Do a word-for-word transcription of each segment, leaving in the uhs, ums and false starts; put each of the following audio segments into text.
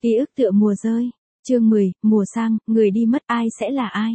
Ký ức tựa mùa rơi. Chương mười, mùa sang, người đi mất ai sẽ là ai?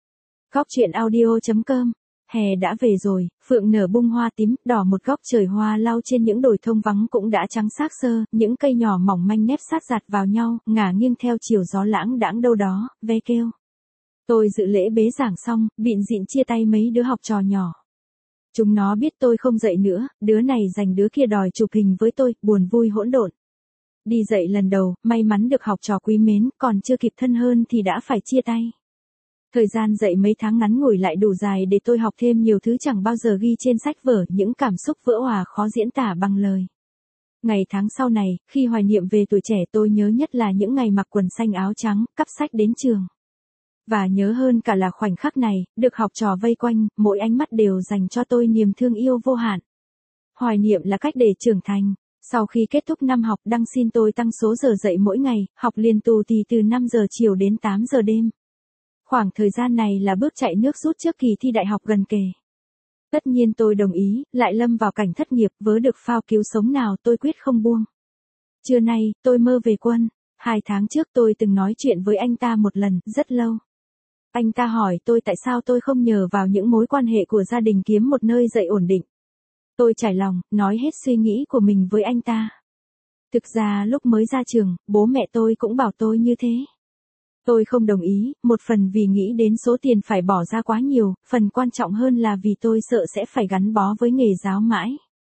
Góc truyện audio chấm com. Hè đã về rồi, phượng nở bung hoa tím, đỏ một góc trời hoa lau trên những đồi thông vắng cũng đã trắng xác xơ, những cây nhỏ mỏng manh nép sát giặt vào nhau, ngả nghiêng theo chiều gió lãng đãng đâu đó, ve kêu. Tôi dự lễ bế giảng xong, bịn dịn chia tay mấy đứa học trò nhỏ. Chúng nó biết tôi không dạy nữa, đứa này giành đứa kia đòi chụp hình với tôi, buồn vui hỗn độn. Đi dạy lần đầu, may mắn được học trò quý mến, còn chưa kịp thân hơn thì đã phải chia tay. Thời gian dạy mấy tháng ngắn ngủi lại đủ dài để tôi học thêm nhiều thứ chẳng bao giờ ghi trên sách vở, những cảm xúc vỡ òa khó diễn tả bằng lời. Ngày tháng sau này, khi hoài niệm về tuổi trẻ tôi nhớ nhất là những ngày mặc quần xanh áo trắng, cắp sách đến trường. Và nhớ hơn cả là khoảnh khắc này, được học trò vây quanh, mỗi ánh mắt đều dành cho tôi niềm thương yêu vô hạn. Hoài niệm là cách để trưởng thành. Sau khi kết thúc năm học, Đăng xin tôi tăng số giờ dạy mỗi ngày, học liền tù tì từ năm giờ chiều đến tám giờ đêm. Khoảng thời gian này là bước chạy nước rút trước kỳ thi đại học gần kề. Tất nhiên tôi đồng ý, lại lâm vào cảnh thất nghiệp, vớ được phao cứu sống nào tôi quyết không buông. Trưa nay, tôi mơ về quân. Hai tháng trước tôi từng nói chuyện với anh ta một lần, rất lâu. Anh ta hỏi tôi tại sao tôi không nhờ vào những mối quan hệ của gia đình kiếm một nơi dạy ổn định. Tôi trải lòng, nói hết suy nghĩ của mình với anh ta. Thực ra lúc mới ra trường, bố mẹ tôi cũng bảo tôi như thế. Tôi không đồng ý, một phần vì nghĩ đến số tiền phải bỏ ra quá nhiều, phần quan trọng hơn là vì tôi sợ sẽ phải gắn bó với nghề giáo mãi.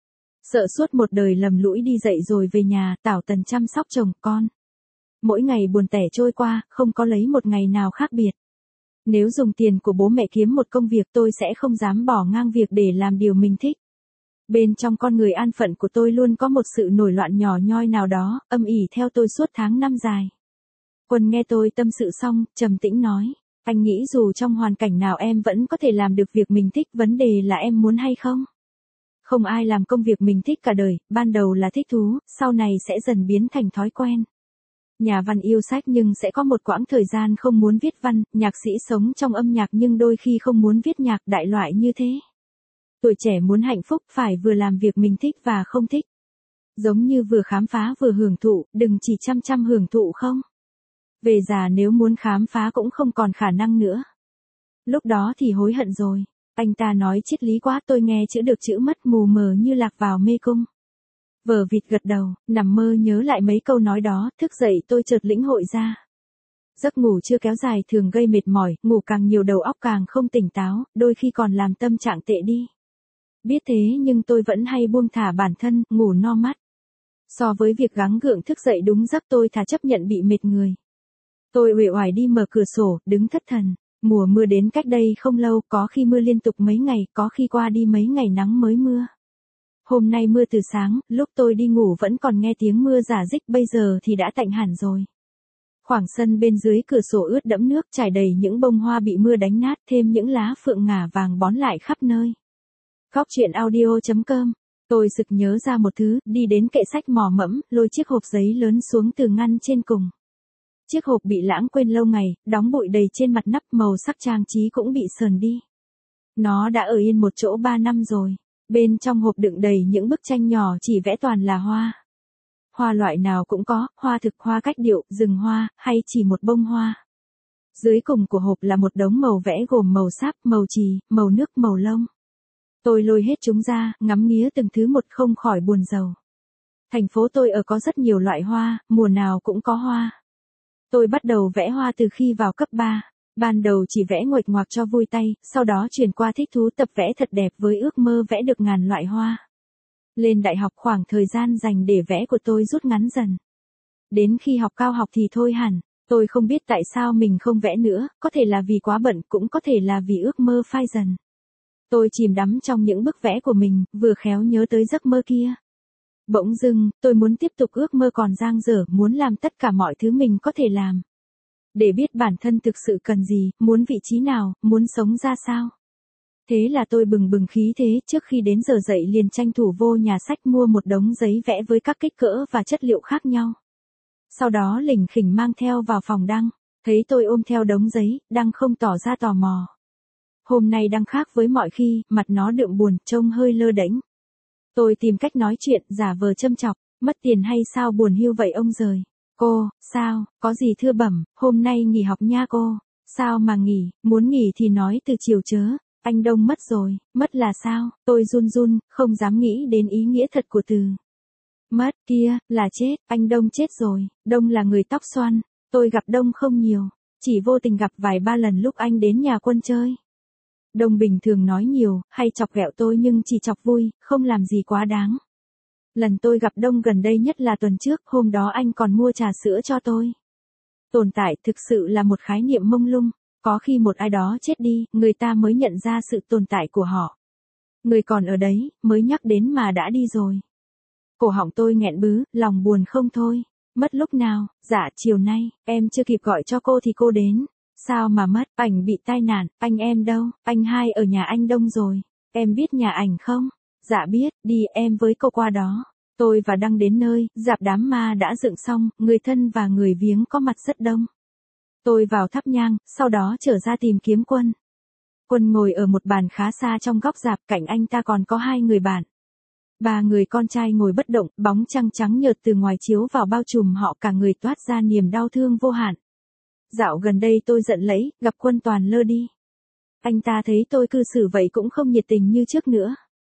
Sợ suốt một đời lầm lũi đi dạy rồi về nhà, tảo tần chăm sóc chồng, con. Mỗi ngày buồn tẻ trôi qua, không có lấy một ngày nào khác biệt. Nếu dùng tiền của bố mẹ kiếm một công việc tôi sẽ không dám bỏ ngang việc để làm điều mình thích. Bên trong con người an phận của tôi luôn có một sự nổi loạn nhỏ nhoi nào đó, âm ỉ theo tôi suốt tháng năm dài. Quân nghe tôi tâm sự xong, trầm tĩnh nói, anh nghĩ dù trong hoàn cảnh nào em vẫn có thể làm được việc mình thích, vấn đề là em muốn hay không? Không ai làm công việc mình thích cả đời, ban đầu là thích thú, sau này sẽ dần biến thành thói quen. Nhà văn yêu sách nhưng sẽ có một quãng thời gian không muốn viết văn, nhạc sĩ sống trong âm nhạc nhưng đôi khi không muốn viết nhạc, đại loại như thế. Tuổi trẻ muốn hạnh phúc phải vừa làm việc mình thích và không thích. Giống như vừa khám phá vừa hưởng thụ, đừng chỉ chăm chăm hưởng thụ không. Về già nếu muốn khám phá cũng không còn khả năng nữa. Lúc đó thì hối hận rồi. Anh ta nói triết lý quá, tôi nghe chữ được chữ mất, mù mờ như lạc vào mê cung. Vờ vịt gật đầu, nằm mơ nhớ lại mấy câu nói đó, thức dậy tôi chợt lĩnh hội ra. Giấc ngủ chưa kéo dài thường gây mệt mỏi, ngủ càng nhiều đầu óc càng không tỉnh táo, đôi khi còn làm tâm trạng tệ đi. Biết thế nhưng tôi vẫn hay buông thả bản thân, ngủ no mắt. So với việc gắng gượng thức dậy đúng giấc tôi thà chấp nhận bị mệt người. Tôi uể oải đi mở cửa sổ, đứng thất thần. Mùa mưa đến cách đây không lâu, có khi mưa liên tục mấy ngày, có khi qua đi mấy ngày nắng mới mưa. Hôm nay mưa từ sáng, lúc tôi đi ngủ vẫn còn nghe tiếng mưa rả rích, bây giờ thì đã tạnh hẳn rồi. Khoảng sân bên dưới cửa sổ ướt đẫm nước, trải đầy những bông hoa bị mưa đánh nát, thêm những lá phượng ngả vàng bón lại khắp nơi. Góc truyện audio chấm com. Tôi sực nhớ ra một thứ, đi đến kệ sách mò mẫm, lôi chiếc hộp giấy lớn xuống từ ngăn trên cùng. Chiếc hộp bị lãng quên lâu ngày, đóng bụi đầy trên mặt nắp, màu sắc trang trí cũng bị sờn đi. Nó đã ở yên một chỗ ba năm rồi. Bên trong hộp đựng đầy những bức tranh nhỏ chỉ vẽ toàn là hoa. Hoa loại nào cũng có, hoa thực, hoa cách điệu, rừng hoa, hay chỉ một bông hoa. Dưới cùng của hộp là một đống màu vẽ gồm màu sáp, màu chì, màu nước, màu lông. Tôi lôi hết chúng ra, ngắm nghía từng thứ một không khỏi buồn rầu. Thành phố tôi ở có rất nhiều loại hoa, mùa nào cũng có hoa. Tôi bắt đầu vẽ hoa từ khi vào cấp ba. Ban đầu chỉ vẽ nguệch ngoạc cho vui tay, sau đó chuyển qua thích thú tập vẽ thật đẹp với ước mơ vẽ được ngàn loại hoa. Lên đại học khoảng thời gian dành để vẽ của tôi rút ngắn dần. Đến khi học cao học thì thôi hẳn, tôi không biết tại sao mình không vẽ nữa, có thể là vì quá bận, cũng có thể là vì ước mơ phai dần. Tôi chìm đắm trong những bức vẽ của mình, vừa khéo nhớ tới giấc mơ kia. Bỗng dưng, tôi muốn tiếp tục ước mơ còn dang dở, muốn làm tất cả mọi thứ mình có thể làm. Để biết bản thân thực sự cần gì, muốn vị trí nào, muốn sống ra sao. Thế là tôi bừng bừng khí thế, trước khi đến giờ dậy liền tranh thủ vô nhà sách mua một đống giấy vẽ với các kích cỡ và chất liệu khác nhau. Sau đó lỉnh khỉnh mang theo vào phòng Đăng, thấy tôi ôm theo đống giấy, Đăng không tỏ ra tò mò. Hôm nay Đăng khác với mọi khi, mặt nó đượm buồn, trông hơi lơ đễnh. Tôi tìm cách nói chuyện, giả vờ châm chọc, mất tiền hay sao buồn hiu vậy ông giời. Cô, sao, có gì thưa bẩm, hôm nay nghỉ học nha cô. Sao mà nghỉ, muốn nghỉ thì nói từ chiều chớ. Anh Đông mất rồi, mất là sao? Tôi run run, không dám nghĩ đến ý nghĩa thật của từ. Mất, kia, là chết, anh Đông chết rồi, Đông là người tóc xoăn. Tôi gặp Đông không nhiều, chỉ vô tình gặp vài ba lần lúc anh đến nhà Quân chơi. Đông bình thường nói nhiều, hay chọc ghẹo tôi nhưng chỉ chọc vui, không làm gì quá đáng. Lần tôi gặp Đông gần đây nhất là tuần trước, hôm đó anh còn mua trà sữa cho tôi. Tồn tại thực sự là một khái niệm mông lung, có khi một ai đó chết đi, người ta mới nhận ra sự tồn tại của họ. Người còn ở đấy, mới nhắc đến mà đã đi rồi. Cổ họng tôi nghẹn bứ, lòng buồn không thôi. Mất lúc nào? Dạ chiều nay, em chưa kịp gọi cho cô thì cô đến. Sao mà mất? Ảnh bị tai nạn, anh em đâu? Anh hai ở nhà anh Đông rồi. Em biết nhà ảnh không? Dạ biết, đi em với cô qua đó. Tôi và Đăng đến nơi, rạp đám ma đã dựng xong, người thân và người viếng có mặt rất đông. Tôi vào thắp nhang, sau đó trở ra tìm kiếm Quân. Quân ngồi ở một bàn khá xa trong góc rạp, cạnh anh ta còn có hai người bạn. Ba người con trai ngồi bất động, bóng trăng trắng nhợt từ ngoài chiếu vào bao trùm họ, cả người toát ra niềm đau thương vô hạn. Dạo gần đây tôi giận lẫy, gặp Quân toàn lơ đi. Anh ta thấy tôi cư xử vậy cũng không nhiệt tình như trước nữa.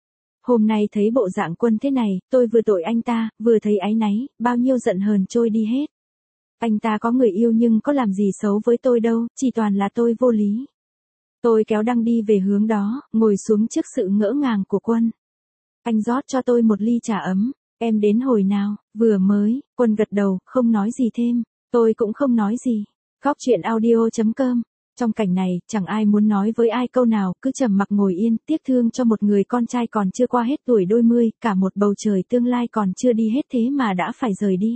Hôm nay thấy bộ dạng Quân thế này, tôi vừa tội anh ta, vừa thấy áy náy, bao nhiêu giận hờn trôi đi hết. Anh ta có người yêu nhưng có làm gì xấu với tôi đâu, chỉ toàn là tôi vô lý. Tôi kéo Đăng đi về hướng đó, ngồi xuống trước sự ngỡ ngàng của Quân. Anh rót cho tôi một ly trà ấm. Em đến hồi nào? Vừa mới. Quân gật đầu, không nói gì thêm. Tôi cũng không nói gì. Góc chuyện audio chấm com. Trong cảnh này, chẳng ai muốn nói với ai câu nào, cứ trầm mặc ngồi yên, tiếc thương cho một người con trai còn chưa qua hết tuổi đôi mươi, cả một bầu trời tương lai còn chưa đi hết thế mà đã phải rời đi.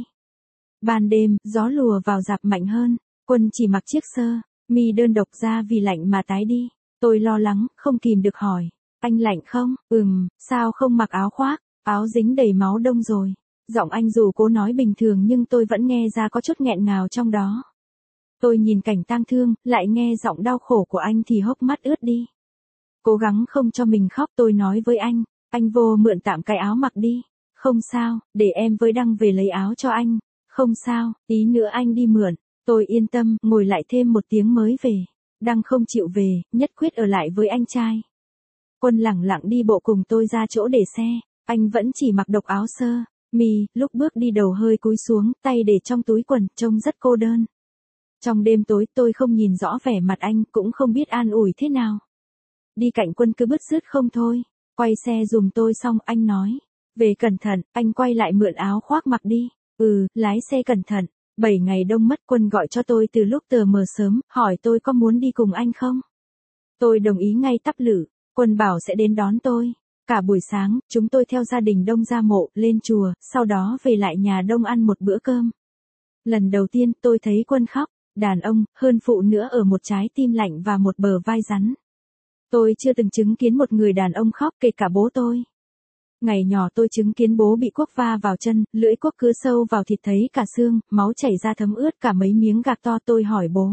Ban đêm, gió lùa vào rạp mạnh hơn. Quân chỉ mặc chiếc sơ mi đơn độc ra vì lạnh mà tái đi. Tôi lo lắng, không kìm được hỏi. Anh lạnh không? Ừm, sao không mặc áo khoác? Áo dính đầy máu đông rồi. Giọng anh dù cố nói bình thường nhưng tôi vẫn nghe ra có chút nghẹn ngào trong đó. Tôi nhìn cảnh tang thương, lại nghe giọng đau khổ của anh thì hốc mắt ướt đi. Cố gắng không cho mình khóc, tôi nói với anh. Anh vô mượn tạm cái áo mặc đi. Không sao, để em với Đăng về lấy áo cho anh. Không sao, tí nữa anh đi mượn. Tôi yên tâm, ngồi lại thêm một tiếng mới về. Đăng không chịu về, nhất quyết ở lại với anh trai. Quân lẳng lặng đi bộ cùng tôi ra chỗ để xe, anh vẫn chỉ mặc độc áo sơ mi, lúc bước đi đầu hơi cúi xuống, tay để trong túi quần, trông rất cô đơn. Trong đêm tối tôi không nhìn rõ vẻ mặt anh, cũng không biết an ủi thế nào. Đi cạnh Quân cứ bứt rứt không thôi, quay xe giùm tôi xong anh nói, về cẩn thận, anh quay lại mượn áo khoác mặc đi. Ừ, lái xe cẩn thận. Bảy ngày đông mất. Quân gọi cho tôi từ lúc tờ mờ sớm, hỏi tôi có muốn đi cùng anh không. Tôi đồng ý ngay tắp lử. Quân bảo sẽ đến đón tôi. Cả buổi sáng, chúng tôi theo gia đình Đông ra mộ, lên chùa, sau đó về lại nhà Đông ăn một bữa cơm. Lần đầu tiên tôi thấy Quân khóc, đàn ông, hơn phụ nữa ở một trái tim lạnh và một bờ vai rắn. Tôi chưa từng chứng kiến một người đàn ông khóc, kể cả bố tôi. Ngày nhỏ tôi chứng kiến bố bị cuốc va vào chân, lưỡi cuốc cứa sâu vào thịt thấy cả xương, máu chảy ra thấm ướt cả mấy miếng gạc to. Tôi hỏi bố.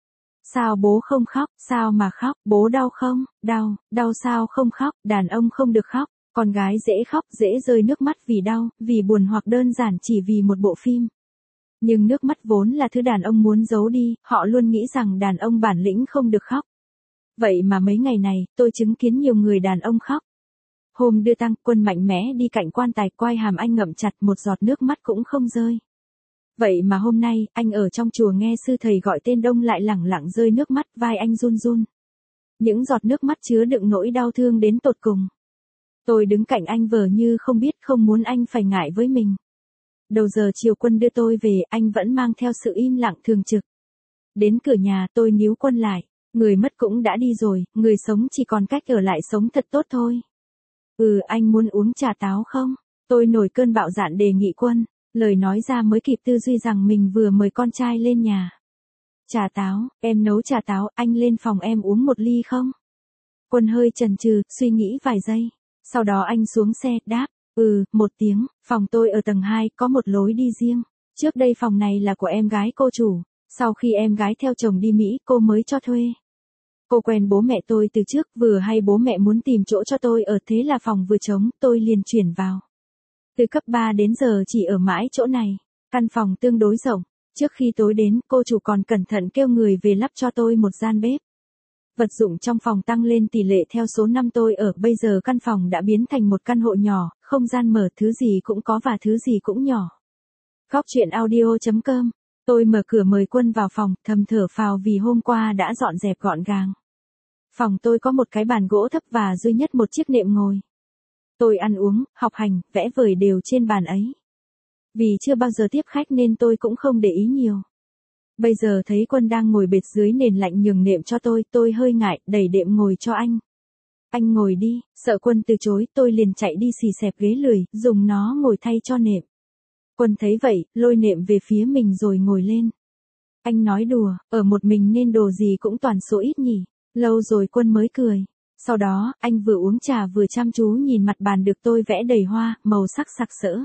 Sao bố không khóc? Sao mà khóc? Bố đau không? Đau, đau sao không khóc? Đàn ông không được khóc. Con gái dễ khóc, dễ rơi nước mắt vì đau, vì buồn hoặc đơn giản chỉ vì một bộ phim. Nhưng nước mắt vốn là thứ đàn ông muốn giấu đi, họ luôn nghĩ rằng đàn ông bản lĩnh không được khóc. Vậy mà mấy ngày này, tôi chứng kiến nhiều người đàn ông khóc. Hôm đưa tang, Quân mạnh mẽ đi cạnh quan tài, quai hàm anh ngậm chặt, một giọt nước mắt cũng không rơi. Vậy mà hôm nay, anh ở trong chùa nghe sư thầy gọi tên Đông lại lẳng lặng rơi nước mắt, vai anh run run. Những giọt nước mắt chứa đựng nỗi đau thương đến tột cùng. Tôi đứng cạnh anh vờ như không biết, không muốn anh phải ngại với mình. Đầu giờ chiều Quân đưa tôi về, anh vẫn mang theo sự im lặng thường trực. Đến cửa nhà, tôi níu Quân lại. Người mất cũng đã đi rồi, người sống chỉ còn cách ở lại sống thật tốt thôi. Ừ, anh muốn uống trà táo không? Tôi nổi cơn bạo dạn đề nghị Quân. Lời nói ra mới kịp tư duy rằng mình vừa mời con trai lên nhà. Trà táo, em nấu trà táo, anh lên phòng em uống một ly không? Quân hơi chần chừ, suy nghĩ vài giây. Sau đó anh xuống xe, đáp, ừ, một tiếng, phòng tôi ở tầng hai, có một lối đi riêng. Trước đây phòng này là của em gái cô chủ. Sau khi em gái theo chồng đi Mỹ, cô mới cho thuê. Cô quen bố mẹ tôi từ trước, vừa hay bố mẹ muốn tìm chỗ cho tôi ở, thế là phòng vừa trống, tôi liền chuyển vào. Từ cấp ba đến giờ chỉ ở mãi chỗ này. Căn phòng tương đối rộng, Trước khi tối đến, cô chủ còn cẩn thận kêu người về lắp cho tôi một gian bếp. Vật dụng trong phòng tăng lên tỷ lệ theo số năm tôi ở, bây giờ căn phòng đã biến thành một căn hộ nhỏ, không gian mở, thứ gì cũng có và thứ gì cũng nhỏ. Góc truyện audio chấm com. Tôi mở cửa mời Quân vào phòng, thầm thở phào vì hôm qua đã dọn dẹp gọn gàng. Phòng tôi có một cái bàn gỗ thấp và duy nhất một chiếc nệm ngồi. Tôi ăn uống, học hành, vẽ vời đều trên bàn ấy. Vì chưa bao giờ tiếp khách nên tôi cũng không để ý nhiều. Bây giờ thấy Quân đang ngồi bệt dưới nền lạnh nhường nệm cho tôi, tôi hơi ngại, đẩy đệm ngồi cho anh. Anh ngồi đi, sợ Quân từ chối, tôi liền chạy đi xì xẹp ghế lười, dùng nó ngồi thay cho nệm. Quân thấy vậy, lôi nệm về phía mình rồi ngồi lên. Anh nói đùa, ở một mình nên đồ gì cũng toàn số ít nhỉ. Lâu rồi Quân mới cười. Sau đó, anh vừa uống trà vừa chăm chú nhìn mặt bàn được tôi vẽ đầy hoa, màu sắc sặc sỡ.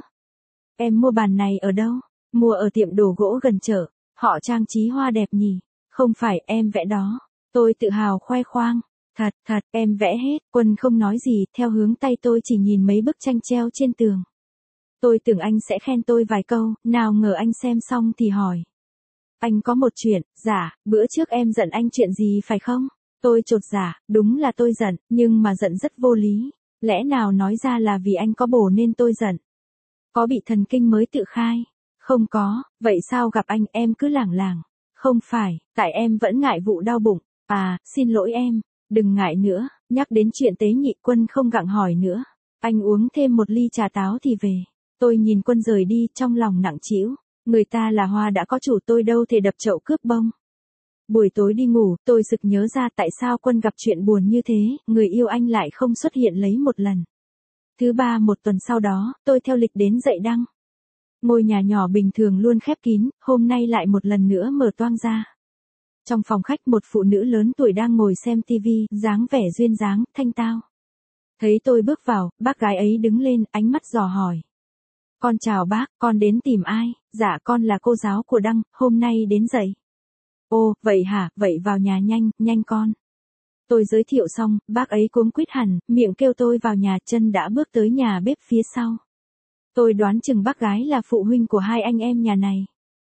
Em mua bàn này ở đâu? Mua ở tiệm đồ gỗ gần chợ. Họ trang trí hoa đẹp nhỉ? Không phải, em vẽ đó. Tôi tự hào khoe khoang. Thật, thật, em vẽ hết. Quân không nói gì, theo hướng tay tôi chỉ nhìn mấy bức tranh treo trên tường. Tôi tưởng anh sẽ khen tôi vài câu, nào ngờ anh xem xong thì hỏi. Anh có một chuyện, dạ, bữa trước em giận anh chuyện gì phải không? Tôi chột dạ, đúng là tôi giận, nhưng mà giận rất vô lý. Lẽ nào nói ra là vì anh có bồ nên tôi giận? Có bị thần kinh mới tự khai? Không có, vậy sao gặp anh em cứ lảng lảng? Không phải, tại em vẫn ngại vụ đau bụng. À, xin lỗi em, đừng ngại nữa, nhắc đến chuyện tế nhị. Quân không gặng hỏi nữa. Anh uống thêm một ly trà táo thì về. Tôi nhìn Quân rời đi, trong lòng nặng trĩu. Người ta là hoa đã có chủ, tôi đâu thể đập chậu cướp bông. Buổi tối đi ngủ, tôi sực nhớ ra tại sao Quân gặp chuyện buồn như thế, người yêu anh lại không xuất hiện lấy một lần. Thứ ba một tuần sau đó, tôi theo lịch đến dậy đăng. Ngôi nhà nhỏ bình thường luôn khép kín, hôm nay lại một lần nữa mở toang ra. Trong phòng khách một phụ nữ lớn tuổi đang ngồi xem tivi, dáng vẻ duyên dáng, thanh tao. Thấy tôi bước vào, bác gái ấy đứng lên, ánh mắt dò hỏi. Con chào bác, con đến tìm ai? Dạ con là cô giáo của Đăng, hôm nay đến dậy. Ồ, vậy hả, vậy vào nhà nhanh, nhanh con. Tôi giới thiệu xong, bác ấy cuống quýt hẳn, miệng kêu tôi vào nhà, chân đã bước tới nhà bếp phía sau. Tôi đoán chừng bác gái là phụ huynh của hai anh em nhà này.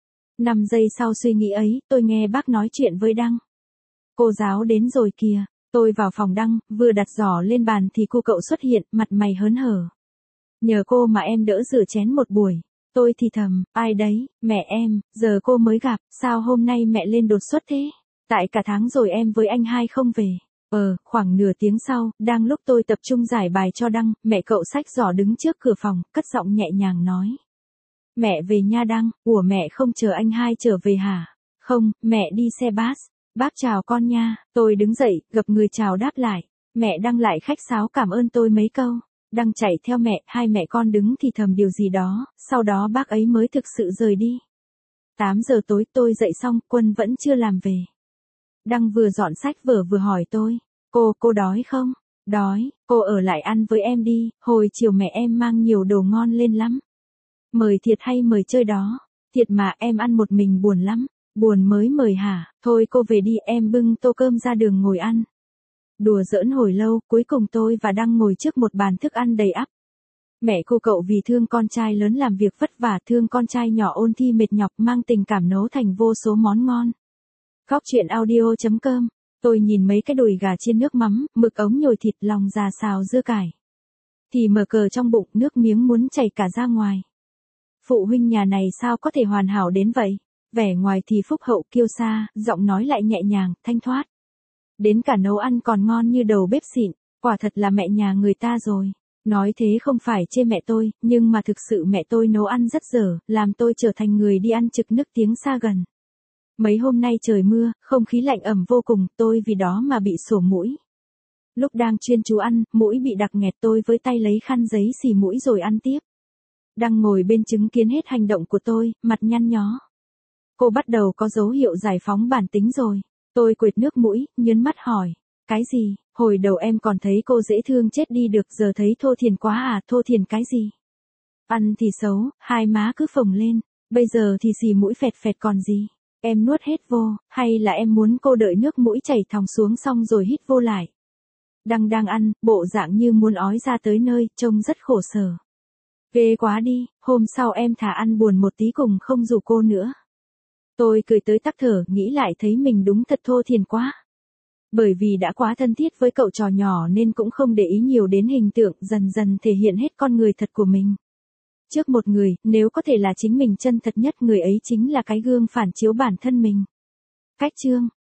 Năm giây sau suy nghĩ ấy, tôi nghe bác nói chuyện với Đăng. Cô giáo đến rồi kìa. Tôi vào phòng Đăng, vừa đặt giỏ lên bàn thì cô cậu xuất hiện, mặt mày hớn hở. Nhờ cô mà em đỡ rửa chén một buổi. Tôi thì thầm, ai đấy, mẹ em, giờ cô mới gặp, sao hôm nay mẹ lên đột xuất thế? Tại cả tháng rồi em với anh hai không về. Ờ, khoảng nửa tiếng sau, đang lúc tôi tập trung giải bài cho Đăng, mẹ cậu xách giỏ đứng trước cửa phòng, cất giọng nhẹ nhàng nói. Mẹ về nha Đăng, ủa mẹ không chờ anh hai trở về hả? Không, mẹ đi xe bus. Bác chào con nha, tôi đứng dậy, gặp người chào đáp lại. Mẹ Đăng lại khách sáo cảm ơn tôi mấy câu. Đăng chạy theo mẹ, hai mẹ con đứng thì thầm điều gì đó, sau đó bác ấy mới thực sự rời đi. tám giờ tối tôi dậy xong, Quân vẫn chưa làm về. Đăng vừa dọn sách vở vừa hỏi tôi, cô, cô đói không? Đói, cô ở lại ăn với em đi, hồi chiều mẹ em mang nhiều đồ ngon lên lắm. Mời thiệt hay mời chơi đó? Thiệt mà em ăn một mình buồn lắm. Buồn mới mời hả? Thôi cô về đi, em bưng tô cơm ra đường ngồi ăn. Đùa giỡn hồi lâu, cuối cùng tôi và Đăng ngồi trước một bàn thức ăn đầy ắp. Mẹ cô cậu vì thương con trai lớn làm việc vất vả, thương con trai nhỏ ôn thi mệt nhọc, mang tình cảm nấu thành vô số món ngon. Góc truyện audio chấm com. Tôi nhìn mấy cái đùi gà chiên nước mắm, mực ống nhồi thịt, lòng già xào dưa cải. Thì mở cờ trong bụng, nước miếng muốn chảy cả ra ngoài. Phụ huynh nhà này sao có thể hoàn hảo đến vậy? Vẻ ngoài thì phúc hậu kiêu sa, giọng nói lại nhẹ nhàng, thanh thoát. Đến cả nấu ăn còn ngon như đầu bếp xịn, quả thật là mẹ nhà người ta rồi. Nói thế không phải chê mẹ tôi, nhưng mà thực sự mẹ tôi nấu ăn rất dở, làm tôi trở thành người đi ăn trực nức tiếng xa gần. Mấy hôm nay trời mưa, không khí lạnh ẩm vô cùng, tôi vì đó mà bị sổ mũi. Lúc đang chuyên chú ăn, mũi bị đặc nghẹt, tôi với tay lấy khăn giấy xì mũi rồi ăn tiếp. Đang ngồi bên chứng kiến hết hành động của tôi, mặt nhăn nhó. Cô bắt đầu có dấu hiệu giải phóng bản tính rồi. Tôi quệt nước mũi, nhớn mắt hỏi. Cái gì? Hồi đầu em còn thấy cô dễ thương chết đi được, giờ thấy thô thiền quá à? Thô thiền cái gì? Ăn thì xấu, hai má cứ phồng lên. Bây giờ thì xì mũi phẹt phẹt còn gì? Em nuốt hết vô, hay là em muốn cô đợi nước mũi chảy thòng xuống xong rồi hít vô lại? Đang đang ăn, bộ dạng như muốn ói ra tới nơi, trông rất khổ sở. Ghê quá đi, hôm sau em thả ăn buồn một tí cùng không rủ cô nữa. Tôi cười tới tắc thở, nghĩ lại thấy mình đúng thật thô thiển quá. Bởi vì đã quá thân thiết với cậu trò nhỏ nên cũng không để ý nhiều đến hình tượng, dần dần thể hiện hết con người thật của mình. Trước một người, nếu có thể là chính mình chân thật nhất, người ấy chính là cái gương phản chiếu bản thân mình. Cách chương